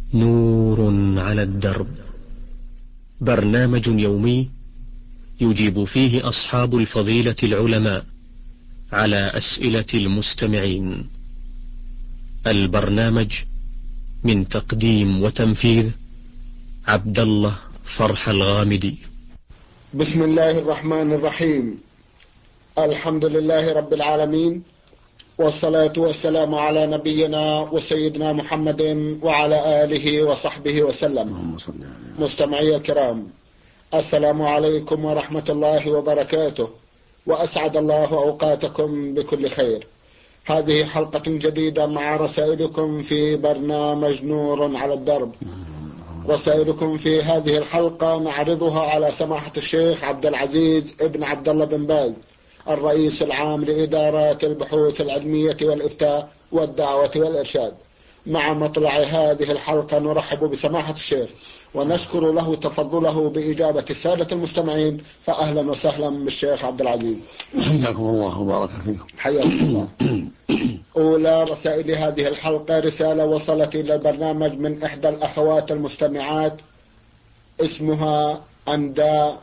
نور على الدرب، برنامج يومي يجيب فيه أصحاب الفضيلة العلماء على أسئلة المستمعين. البرنامج من تقديم وتنفيذ عبد الله فرح الغامدي. بسم الله الرحمن الرحيم. الحمد لله رب العالمين، والصلاة والسلام على نبينا وسيدنا محمد وعلى آله وصحبه وسلم. مستمعي الكرام، السلام عليكم ورحمة الله وبركاته، وأسعد الله أوقاتكم بكل خير. هذه حلقة جديدة مع رسائلكم في برنامج نور على الدرب. رسائلكم في هذه الحلقة نعرضها على سماحة الشيخ عبد العزيز ابن عبد الله بن باز، الرئيس العام لإدارات البحوث العلمية والإفتاء والدعوة والإرشاد. مع مطلع هذه الحلقة نرحب بسماحة الشيخ ونشكر له تفضله بإجابة السادة المستمعين، فأهلا وسهلا بالشيخ عبد العزيز. حياكم الله وبارك فيكم. حياكم الله. أولى رسائل هذه الحلقة رسالة وصلت إلى البرنامج من إحدى الأخوات المستمعات، اسمها أنداء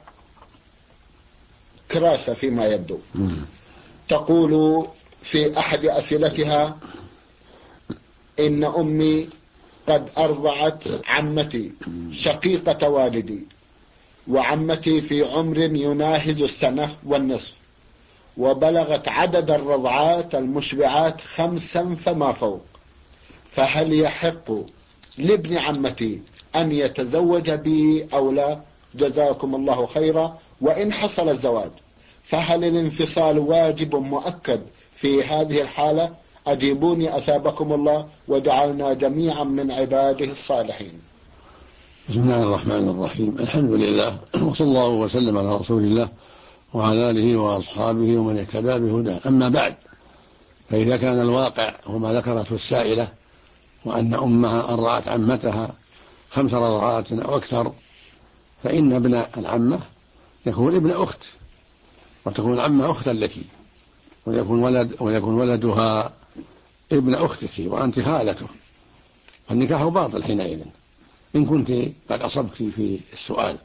كراسة فيما يبدو. تقول في أحد أسئلتها: إن أمي قد أرضعت عمتي شقيقة والدي، وعمتي في عمر يناهز السنة والنصف، وبلغت عدد الرضعات المشبعات 5 فما فوق، فهل يحق لابن عمتي أن يتزوج بي أو لا؟ جزاكم الله خيرا. وإن حصل الزواج فهل الانفصال واجب مؤكد في هذه الحالة؟ أجيبوني أثابكم الله وجعلنا جميعا من عباده الصالحين. بسم الله الرحمن الرحيم. الحمد لله، وصلى الله وسلم على رسول الله وعلى آله وأصحابه ومن اهتدى بهداه. أما بعد، فإذا كان الواقع وما ذكرته السائلة، وأن أمها أرضعت عمتها 5 رضعات أو أكثر، فإن ابن العمة يكون ابن أخت، وتكون العمة أختا لك، ويكون ولدها ابن أختك وأنت خالته، فالنكاح باطل حينئذ إن كنت قد أصبت في السؤال.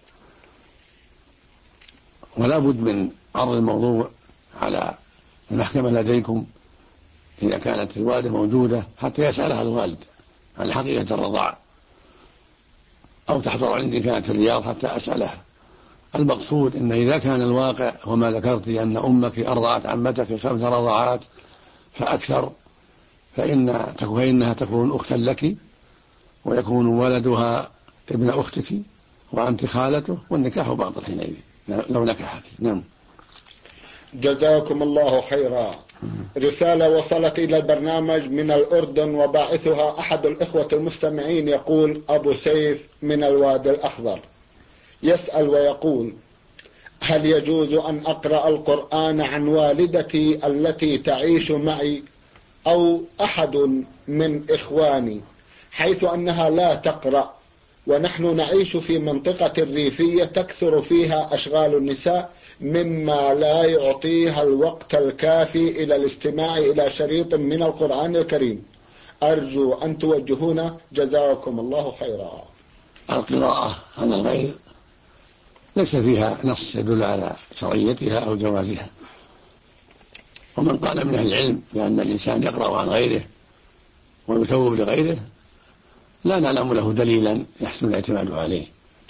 ولا بد من عرض الموضوع على المحكمة لديكم إذا كانت الوالدة موجودة، حتى يسألها الوالد عن حقيقة الرضاع، أو تحضر عندي كانت في الرياض حتى أسألها. المقصود أن إذا كان الواقع وما ذكرت أن أمك أرضعت عمتك 5 رضعات فأكثر، فإنها تكون أختا لك، ويكون ولدها ابن أختك وأنت خالته، والنكاح باطل حينئذ لو نكحت. نعم. جزاكم الله خيرا. رسالة وصلت إلى البرنامج من الأردن، وباعثها أحد الإخوة المستمعين، يقول أبو سيف من الوادي الأخضر، يسأل ويقول: هل يجوز أن أقرأ القرآن عن والدتي التي تعيش معي أو أحد من إخواني، حيث أنها لا تقرأ، ونحن نعيش في منطقة ريفية تكثر فيها أشغال النساء، مما لا يعطيها الوقت الكافي إلى الاستماع إلى شريط من القرآن الكريم؟ أرجو أن توجهونا، جزاكم الله خيرا. القراءة عن الغير ليس فيها نص يدل على شرعيتها أو جوازها، ومن قال من أهل العلم بأن الإنسان يقرأ عن غيره ويتوب لغيره لا نعلم له دليلا يحسن الاعتماد عليه،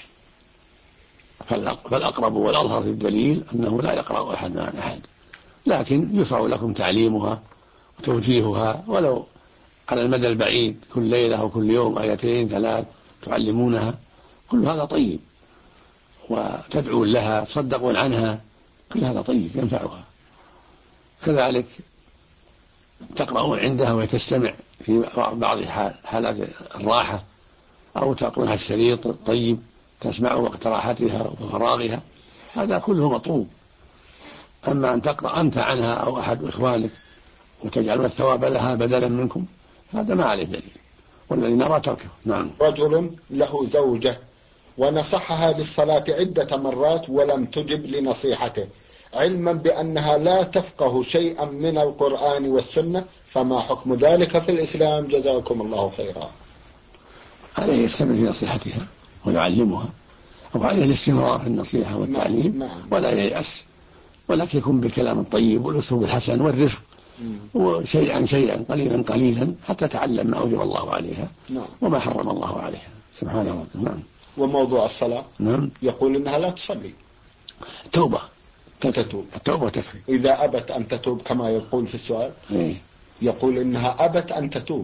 فالأقرب والأظهر في الدليل أنه لا يقرأ أحد عن أحد، لكن يشرع لكم تعليمها وتوجيهها ولو على المدى البعيد، كل ليلة أو كل يوم 2 3 تعلمونها، كل هذا طيب، وتدعون لها، تصدقون عنها، كل هذا طيب ينفعها. كذلك تقرؤون عندها وتستمع في بعض حالات الراحة، أو تقرأها الشريط الطيب تسمع وقت راحتها وفراغها، هذا كله مطلوب. أما أن تقرأ أنت عنها أو أحد إخوانك وتجعلون الثواب لها بدلا منكم، هذا ما عليه دليل، والذي نرى تركه. نعم. رجل له زوجة ونصحها بالصلاة عدة مرات ولم تجب لنصيحته، علما بأنها لا تفقه شيئا من القرآن والسنة، فما حكم ذلك في الإسلام؟ جزاكم الله خيرا. عليه يستمر في نصيحتها ويعلمها، أو عليه الاستمرار في النصيحة والتعليم. نعم. ولا ييأس، ولكن يكون بالكلام الطيب والأسلوب الحسن والرفق، وشيئا شيئا قليلا قليلا حتى تعلم ما أوجب الله عليها وما حرم الله عليها سبحانه وتعالى. نعم. وموضوع الصلاة، نعم. يقول إنها لا تصلي، توبة تتوب. التوبة تكفي. إذا أبت أن تتوب كما يقول في السؤال، يقول إنها أبت أن تتوب،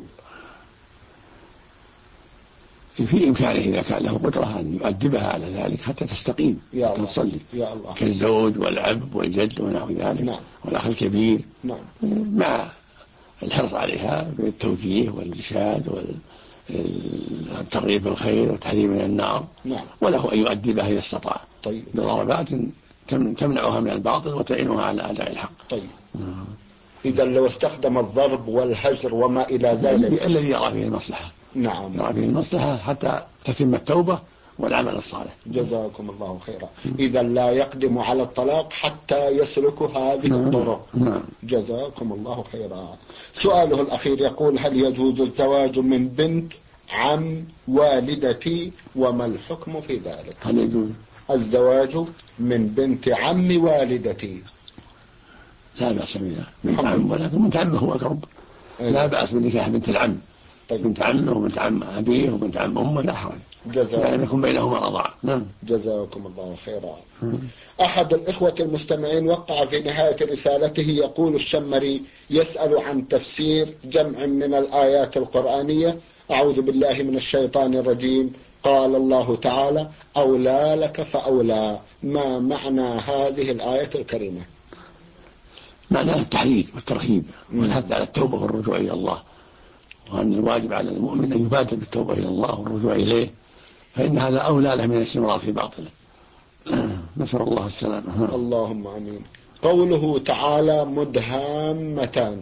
في إمكانه إذا كان له قدرة أن يؤدبها على ذلك حتى تستقيم حتى تصلي، يا الله. كالزوج والأب والجد ونحو ذلك. نعم. والأخ الكبير. نعم. مع الحرص عليها بالتوجيه والإرشاد والترغيب بالخير والتحذير من النار. نعم. وله أن يؤدبها إذا استطاع. طيب. بضربات تمنعها من الباطل وتعينها على أداء الحق. طيب. إذا لو استخدم الضرب والهجر وما إلى ذلك الذي يرى فيه المصلحة. نعم. يرى فيه المصلحة حتى تتم التوبة والعمل الصالح. جزاكم الله خيرا. إذا لا يقدم على الطلاق حتى يسلك هذه الطرق. جزاكم الله خيرا. سؤاله الأخير يقول: هل يجوز الزواج من بنت عم والدتي وما الحكم في ذلك؟ هل يجوز الزواج من بنت عم والدتي؟ لا بأس بها، بنت عم، ولكن بنت عمه هو أقرب. لا بأس بنكاح بنت العم. طيب. بنت عمه وبنت عم أبيه وبنت عم أمه لا حرج، يعني يكون بينهما رضاعة. نعم. جزاكم الله خيرا. أحد الإخوة المستمعين وقع في نهاية رسالته يقول الشمري يسأل عن تفسير جمع من الآيات القرآنية: أعوذ بالله من الشيطان الرجيم، قال الله تعالى: أولى لك فأولى. ما معنى هذه الآية الكريمة؟ معناها التحريض والترهيب والحث على التوبة والرجوع إلى الله، وأن الواجب على المؤمن أن يبادر بالتوبة إلى الله والرجوع إليه، فإن هذا أولى له من الاستمرار في باطله. نسأل الله السلامة. اللهم آمين. قوله تعالى: مدهامتان.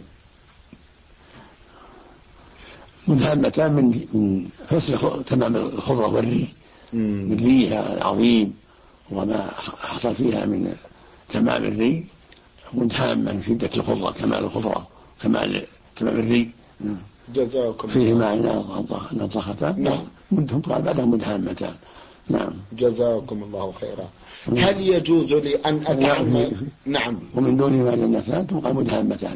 مدهامتان من حسن تمام الخضرة والري، من ريها العظيم وما حصل فيها من تمام الري، مدهامة من شدة الخضرة، كمال الخضرة، كمال تمام الري. جزاكم فيه معنى نضختان. نعم. مدهم قال بعدها مدهامتان. نعم. جزاكم الله خيرا. هل يجوز لي أن أتعمد؟ نعم. ومن دونهما جنتان تبقى مدهامتان،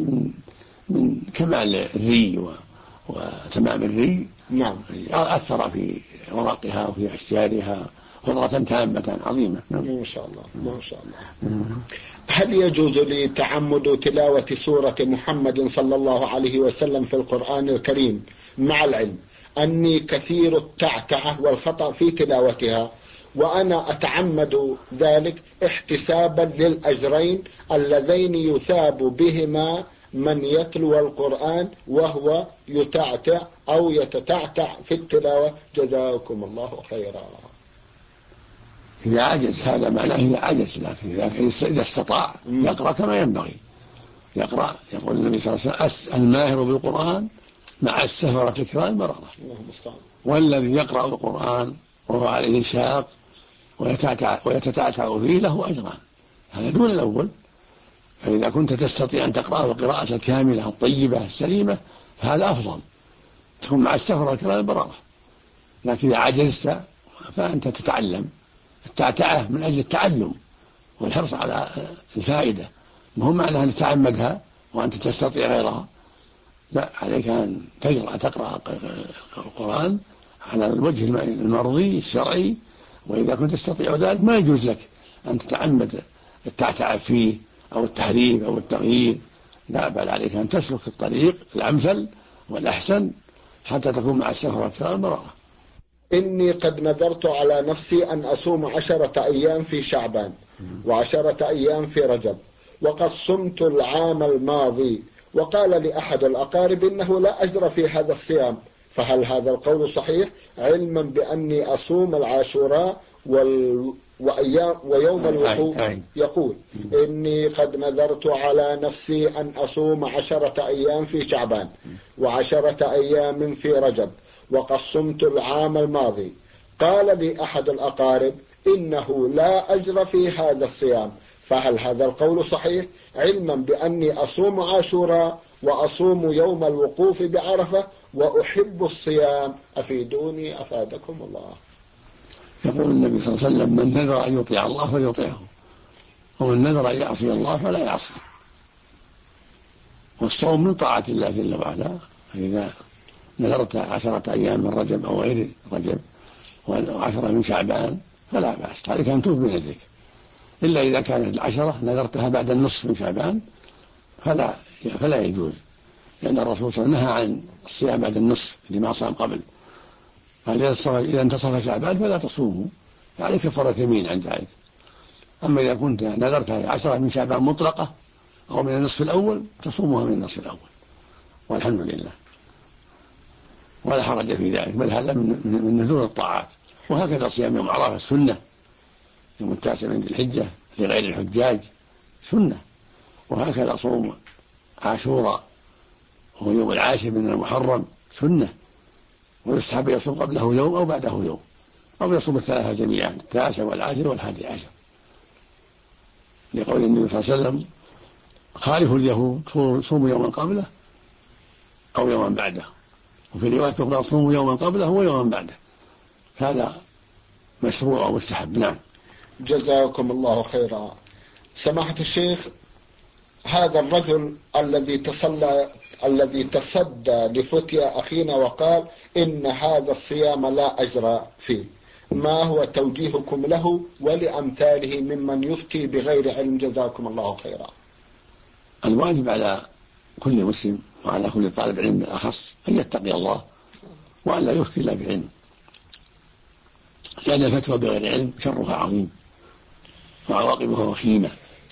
من كمال الري وتمام الري. نعم. أثر في ورقها وفي أشجارها خضرة تامة عظيمة. ما شاء الله ما شاء الله. هل يجوز لي تعمد تلاوة سورة محمد صلى الله عليه وسلم في القرآن الكريم مع العلم أني كثير التعتعة والخطأ في تلاوتها، وأنا أتعمد ذلك احتسابا للأجرين اللذين يثاب بهما من يتلو القرآن وهو يتعتع أو يتتعتع في التلاوة؟ جزاكم الله خيرا. إذا عجز هذا معناه إذا عجز، لكن إذا استطاع يقرأ كما ينبغي. يقرأ، يقول النبي صلى الله عليه وسلم: الماهر بالقرآن مع السفرة الكرام بررة. والذي يقرأ القرآن وهو عليه شاق ويتتعتع فيه له أجران. هذا دون الأول. فإذا كنت تستطيع أن تقرأه القراءة الكاملة الطيبة السليمة فهذا أفضل، تكون مع السفرة الكرام بررة. لكن إذا عجزت فأنت تتعلم التعتعة من أجل التعلم والحرص على الفائدة، مهم معنى أن تتعمدها وأنت تستطيع غيرها. لا، عليك أن تقرأ القرآن على الوجه المرضي الشرعي. وإذا كنت تستطيع ذلك ما يجوز لك أن تتعمد التعتعة فيه أو التحريف أو التغيير. لا، بل عليك أن تسلك الطريق الأمثل والأحسن حتى تكون مع السفرة الكرام بررة. إني قد نذرت على نفسي أن أصوم 10 أيام في شعبان و10 أيام في رجب، وقد صمت العام الماضي، وقال لي أحد الأقارب إنه لا أجر في هذا الصيام، فهل هذا القول صحيح؟ علما بأني أصوم العاشوراء ويوم الوقوف. يقول: إني قد نذرت على نفسي أن أصوم 10 أيام في شعبان و10 أيام في رجب، وقد صمت العام الماضي. قال لي أحد الأقارب إنه لا أجر في هذا الصيام، فهل هذا القول صحيح؟ علما بأني أصوم عاشوراء وأصوم يوم الوقوف بعرفة وأحب الصيام أفيدوني أفادكم الله. يقول النبي صلى الله عليه وسلم: من نذر أن يطيع الله فليطيعه، ومن نذر أن يعصي الله فلا يعصيه. والصوم من طاعة الله جل وعلا، فإذا نذرت 10 أيام من رجب أو غير رجب و10 من شعبان فلا بأس، عليك أن توفي بنذرك، إلا إذا كانت 10 نذرتها بعد النصف من شعبان فلا يجوز، لأن الرسول صلى الله عليه وسلم نهى عن الصيام بعد النصف لما صام قبل. قال: إذا انتصف شعبان فلا تصوموا، فعليك كفارة يمين عن ذلك. أما إذا كنت نذرت 10 من شعبان مطلقة أو من النصف الأول تصومها من النصف الأول، والحمد لله، ولا حرج في ذلك، بل هذا من نذور الطاعات. وهكذا صيام يوم عرفة سنة، يوم 9 من ذي الحجة لغير الحجاج سنة، وهكذا صوم عاشوراء وهو يوم 10 من المحرم سنة، ويستحب يصوم قبله يوم أو بعده يوم، أو يصوم الثلاثة جميعا، 9 و10 و11، لقول النبي صلى الله عليه وسلم: خالفوا اليهود، صوموا يوما قبله أو يوما بعده، وفي رواية أخرى: صوموا يوما قبله ويوما بعده. هذا مشروع ومستحب. نعم. جزاكم الله خيرا. سماحة الشيخ، هذا الرجل الذي تصدى لفتيا أخينا وقال إن هذا الصيام لا أجر فيه، ما هو توجيهكم له ولأمثاله ممن يفتي بغير علم؟ جزاكم الله خيرا. الواجب على كل مسلم وعلى كل طالب علم بالأخص أن يتقي الله وأن لا يفتي إلا بعلم، لأن الفتوى بغير علم شرها عظيم وعواقبها وخيمة،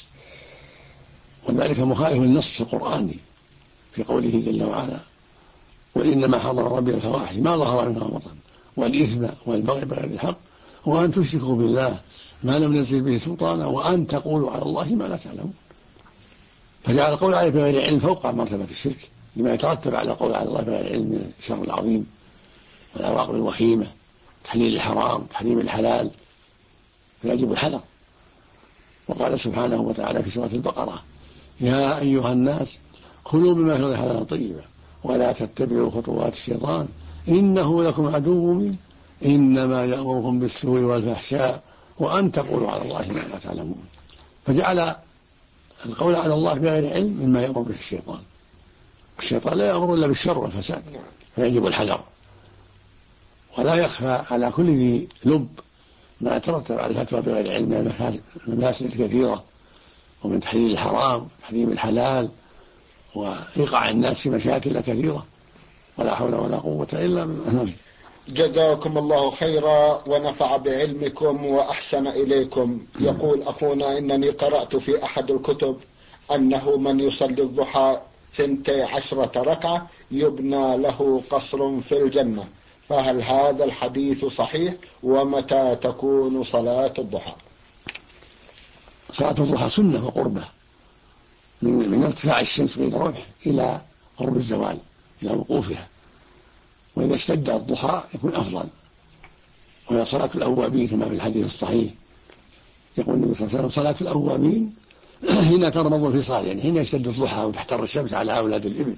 وذلك مخالف النص القرآني في قوله جل وعلا: وإنما حرم ربي الفواحش ما ظهر منها وبطن والإثم والبغي بغير الحق وأن تشركوا بالله ما لم ينزل به سلطانا وأن تقولوا على الله ما لا تعلمون. فجعل القول عليه بغير علم فوق مرتبة الشرك، لما يترتب على القول على الله بغير علم من الشر العظيم والعواقب الوخيمة، تحليل الحرام، تحريم الحلال، فيجب الحذر. وقال سبحانه وتعالى في سورة البقرة: يا أيها الناس كلوا مما في الأرض حلالا طيبا ولا تتبعوا خطوات الشيطان إنه لكم عدو مبين إنما يأمركم بالسوء والفحشاء وأن تقولوا على الله ما لا تعلمون. فجعل القول على الله بغير علم مما يأمر به الشيطان، الشيطان لا يأمر إلا بالشر والفساد، فيجب الحذر. ولا يخفى على كل ذي لب ما يترتب على الفتوى بغير علم من المفاسد كثيرة، ومن تحليل الحرام، تحريم الحلال، وإيقاع الناس في مشاكل كثيرة، ولا حول ولا قوة إلا بالله. جزاكم الله خيرا ونفع بعلمكم وأحسن إليكم. يقول أخونا: إنني قرأت في أحد الكتب أنه من يصلي الضحى 12 ركعة يبنى له قصر في الجنة، فهل هذا الحديث صحيح؟ ومتى تكون صلاة الضحى؟ صلاة الضحى سنة وقربة من ارتفاع الشمس قيد الرمح إلى قرب الزوال، إلى وقوفها، وإذا اشتد الضحى يكون أفضل. وهي صلاة الأوابين كما في الحديث الصحيح، يقول النبي صلى الله عليه وسلم: صلاة الأوابين حين ترمض الفصال، يعني حين يشتد الضحى وتحتر الشمس على أولاد الإبل،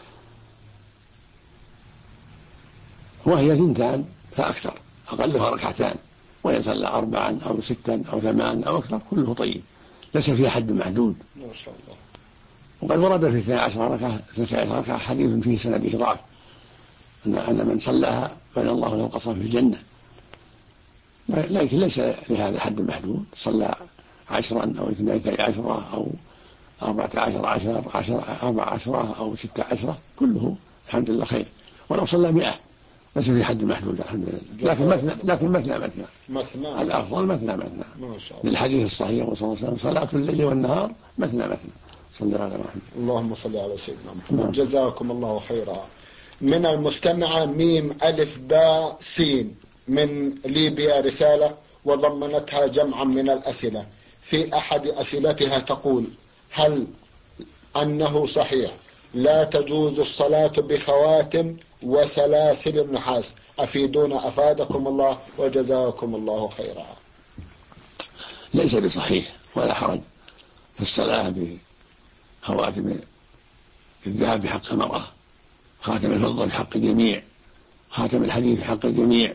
وهي 2 فأكثر، أقلها 2 ركعتان، وإن صلى 4 أو 6 أو 8 أو أكثر كله طيب، ليس فيها حد محدود ما شاء الله. وقد ورد في 12 ركعة حديث فيه سنده ضعف، أن من صلاها بنى الله له قصرا في الجنة، لكن ليس لهذا حد محدود، صلى 10 أو 12 أو 14 14 أو 16 كله الحمد لله خير، ولو صلى 100 ليس في حد محدود الحمد لله، لكن مثنى الأفضل مثنى للحديث الصحيح صلى الله عليه وسلم: صلاة الليل والنهار مثنى. صلى الله عليه وسلم. اللهم صل على سيدنا محمد. جزاكم الله خيرا. من المستمعة ميم ألف باء سين من ليبيا رسالة وضمنتها جمعا من الأسئلة. في أحد أسئلتها تقول: هل أنه صحيح لا تجوز الصلاة بخواتم وسلاسل النحاس؟ أفيدونا أفادكم الله وجزاكم الله خيرا. ليس بصحيح ولا حرج في الصلاة بخواتم الذهب بحق المرأة خاتم الفضة في حق الجميع، خاتم الحديد في حق الجميع،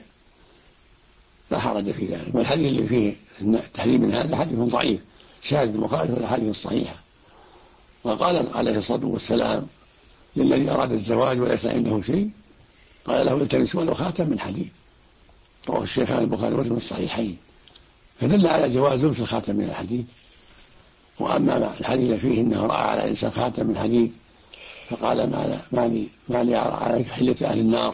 لا حرج في ذلك. والحديث اللي فيه تحريم من هذا حديث ضعيف شاذ مخالف للأحاديث الصحيحة. وقال عليه الصلاة والسلام للذي أراد الزواج وليس عنده شيء، قال له التمس ولو خاتم من حديد، رواه الشيخان البخاري ومسلم الصحيحين، فدل على جواز لبس الخاتم من الحديد. وأما الحديث فيه إنه رأى على الإنسان خاتم من حديد فقال ما لي أرى عليك حلة أهل النار،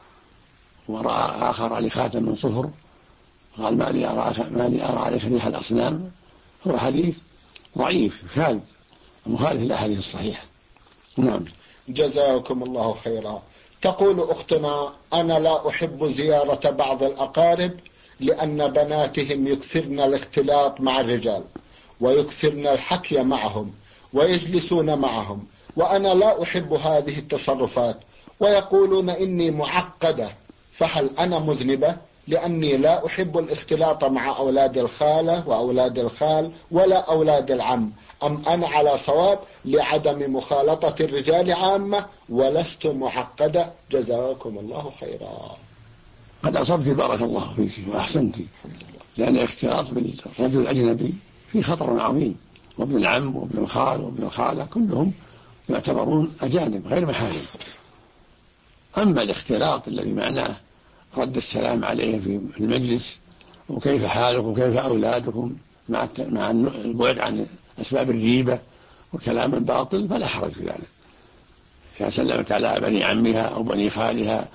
ورأى آخر على خاتم من صفر قال ما لي أرى عليك ريح الأصنام، هو حديث ضعيف شاذ مخالف للأحاديث الصحيحة. نعم. جزاكم الله خيرا. تقول أختنا: أنا لا أحب زيارة بعض الأقارب لأن بناتهم يكثرن الاختلاط مع الرجال ويكثرن الحكي معهم ويجلسون معهم، وأنا لا أحب هذه التصرفات، ويقولون إني معقدة، فهل أنا مذنبة لأني لا أحب الاختلاط مع أولاد الخالة وأولاد الخال ولا أولاد العم، أم أنا على صواب لعدم مخالطة الرجال عامة ولست معقدة؟ جزاكم الله خيرا. قد أصبت بارك الله فيك وأحسنت، لأن الاختلاط بالرجل الأجنبي فيه خطر عظيم، وابن العم وابن الخال وابن الخالة كلهم يعتبرون أجانب غير محارم. أما الاختلاط الذي معناه رد السلام عليه في المجلس وكيف حالكم وكيف أولادكم مع البعد عن أسباب الريبة وكلام الباطل فلا حرج في ذلك. إذا سلمت على بني عمها أو بني خالها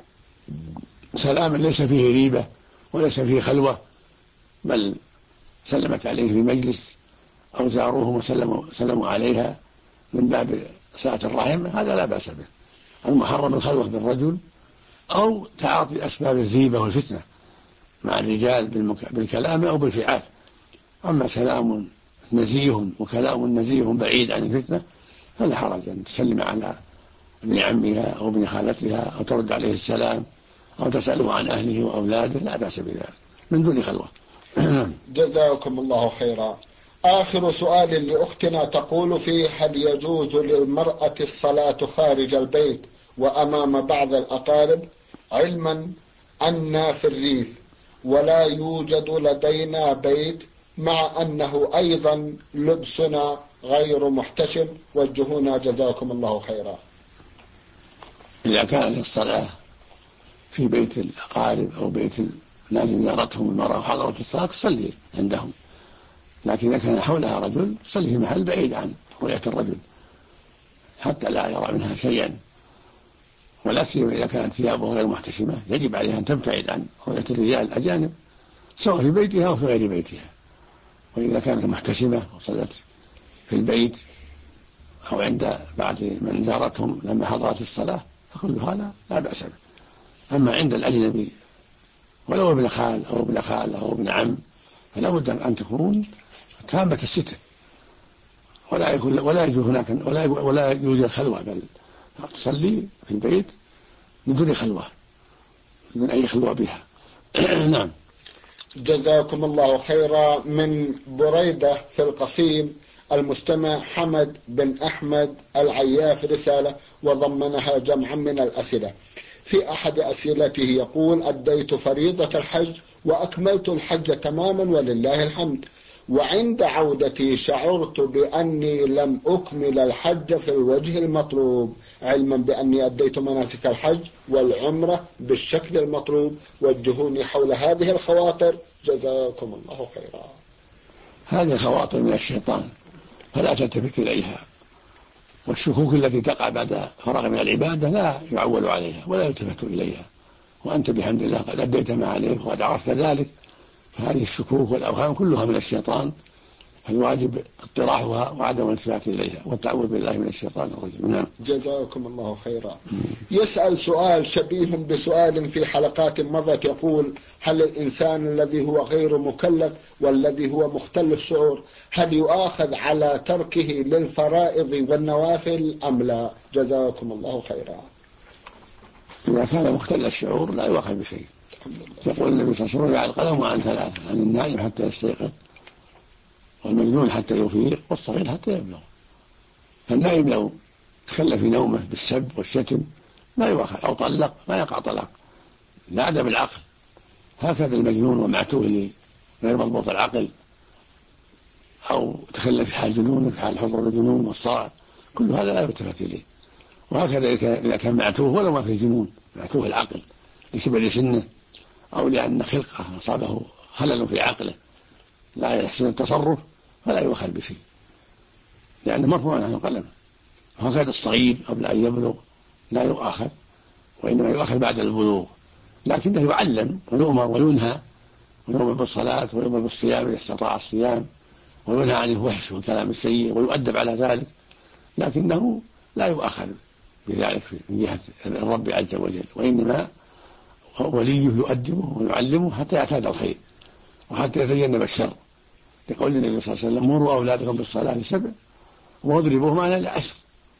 سلاما ليس فيه ريبة وليس فيه خلوة، بل سلمت عليه في مجلس أو زاروهم وسلموا عليها من باب صلة الرحم، هذا لا بأس به. المحرم الخلوة بالرجل أو تعاطي أسباب الريبة والفتنة مع الرجال بالكلام أو بالفعال. أما سلام نزيه وكلام نزيه بعيد عن الفتنة فلا حرج أن تسلم على ابن عمها أو ابن خالتها أو ترد عليه السلام أو تسأله عن أهله وأولاده، لا بأس بذلك من دون خلوة. جزاكم الله خيرا. آخر سؤال لأختنا تقول فيه: هل يجوز للمرأة الصلاة خارج البيت وأمام بعض الأقارب، علما أننا في الريف ولا يوجد لدينا بيت، مع أنه أيضا لبسنا غير محتشم؟ وجهونا جزاكم الله خيرا. إذا كانت الصلاة في بيت الأقارب أو بيت الناس زارتهم المرأة وحضرت الصلاة تصلي عندهم، لكن إذا كان حولها رجل تصلي في محل بعيد عن رؤية الرجل حتى لا يرى منها شيئا، ولا سيما إذا كانت ثيابه غير محتشمة يجب عليها أن تبتعد عن رؤية الرجال الأجانب سواء في بيتها أو في غير بيتها. وإذا كانت محتشمة وصلت في البيت أو عند بعض من زارتهم لما حضرت الصلاة فكل هذا لا بأس به. أما عند الأجنبي ولو ابن خال أو ابن خال أو ابن عم فلا بد أن تكون تامة الستر، ولا يوجد هناك ولا يوجد خلوة، بل تصلي في البيت من دون خلوة، من أي خلوة بها. نعم. جزاكم الله خيرا. من بريدة في القصيم، المستمع حمد بن أحمد العياف رسالة وضمنها جمعا من الأسئلة. في أحد أسئلته يقول: أديت فريضة الحج وأكملت الحج تماما ولله الحمد، وعند عودتي شعرت بأني لم أكمل الحج في الوجه المطلوب، علما بأني أديت مناسك الحج والعمرة بالشكل المطلوب. وجهوني حول هذه الخواطر جزاكم الله خيرا. هذه خواطر من الشيطان فلا تلتفت إليها، والشكوك التي تقع بعد فراغ من العبادة لا يعول عليها ولا يلتفت إليها، وأنت بحمد الله قد أديت ما عليك وقد عرفت ذلك. فهذه الشكوك والأوهام كلها من الشيطان، فالواجب اطراحها وعدم الالتفات إليها والتعوذ بالله من الشيطان الرجيم. نعم. جزاكم الله خيرا. يسأل سؤال شبيه بسؤال في حلقات مضت، يقول: هل الإنسان الذي هو غير مكلف والذي هو مختل الشعور هل يؤاخذ على تركه للفرائض والنوافل أم لا؟ جزاكم الله خيرا. إذا كان مختل الشعور لا يؤاخذ بشيء. يقول النبي صلى الله عليه وسلم: على القلم عن ثلاثة: عن النائم حتى يستيقظ، والمجنون حتى يفيق، والصغير حتى يبلغ. فالنائم لو تخلى في نومه بالسب والشتم لا يؤخذ، أو طلق ما يقع طلاق، لا أدب العقل. هكذا المجنون ومعتوه غير مضبوط العقل، أو تخلف في حال جنون في حال حضور الجنون والصرع، كل هذا لا يلتفت إليه. وهكذا إذا كان معتوه ولو ما في جنون، معتوه العقل لكبر سنه أو لأن خلقه أصابه خلل في عقله لا يحسن التصرف، فلا يؤخذ بشيء لأنه مرفوع عنه القلم. وهكذا الصغير قبل أن يبلغ لا يؤخذ، وإنما يؤخذ بعد البلوغ، لكنه يعلم ويؤمر وينهى، ويؤمر بالصلاة ويؤمر بالصيام إذا استطاع الصيام، وينهى عن الفحش والكلام السيء ويؤدب على ذلك، لكنه لا يؤخذ بذلك من جهة الرب عز وجل، وإنما وليه يؤدبه ويعلمه حتى يعتاد الخير وحتى يتجنب الشر، لقول النبي صلى الله عليه وسلم: مروا أولادكم بالصلاة ل7 واضربوهم على 10،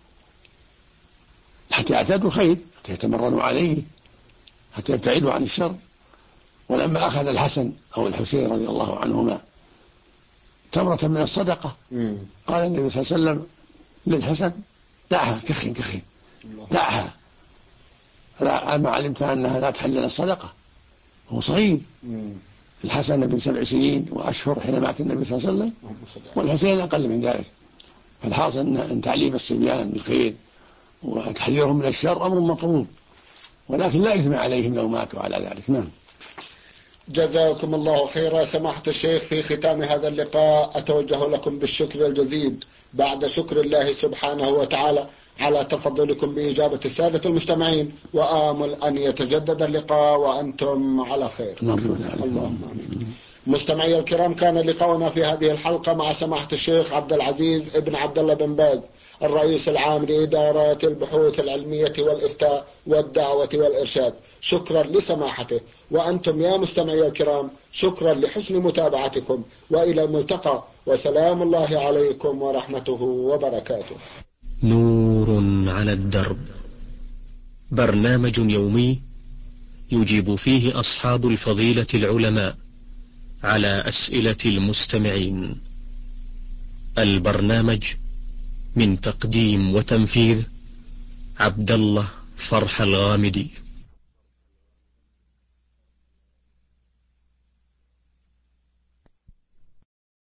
حتى يعتادوا الخير، حتى يتمرنوا عليه، حتى يبتعدوا عن الشر. ولما أخذ الحسن أو الحسين رضي الله عنهما تمرة من الصدقة قال النبي صلى الله عليه وسلم للحسن: دعها، كخن دعها، ما علمت أنها لا تحل لنا الصدقة. هو صغير، الحسن بن 7 سنين وأشهر حين مات النبي صلى الله عليه وسلم، والحسين أقل من ذلك. فالحاصل أن تعليم الصبيان بالخير وتحذيرهم من الشر أمر مطلوب، ولكن لا إثم عليهم لو ماتوا على ذلك. نعم. جزاكم الله خيرا سماحة الشيخ. في ختام هذا اللقاء أتوجه لكم بالشكر الجزيل بعد شكر الله سبحانه وتعالى على تفضلكم بإجابة السادة المستمعين، وآمل أن يتجدد اللقاء وأنتم على خير. اللهم آمين. مستمعي الكرام، كان لقاؤنا في هذه الحلقة مع سماحة الشيخ عبد العزيز ابن عبد الله بن باز، الرئيس العام لإدارات البحوث العلمية والإفتاء والدعوة والإرشاد. شكرا لسماحته، وأنتم يا مستمعي الكرام شكرا لحسن متابعتكم، وإلى الملتقى، وسلام الله عليكم ورحمته وبركاته. نور على الدرب، برنامج يومي يجيب فيه أصحاب الفضيلة العلماء على أسئلة المستمعين. البرنامج من تقديم وتنفيذ عبد الله فرح الغامدي.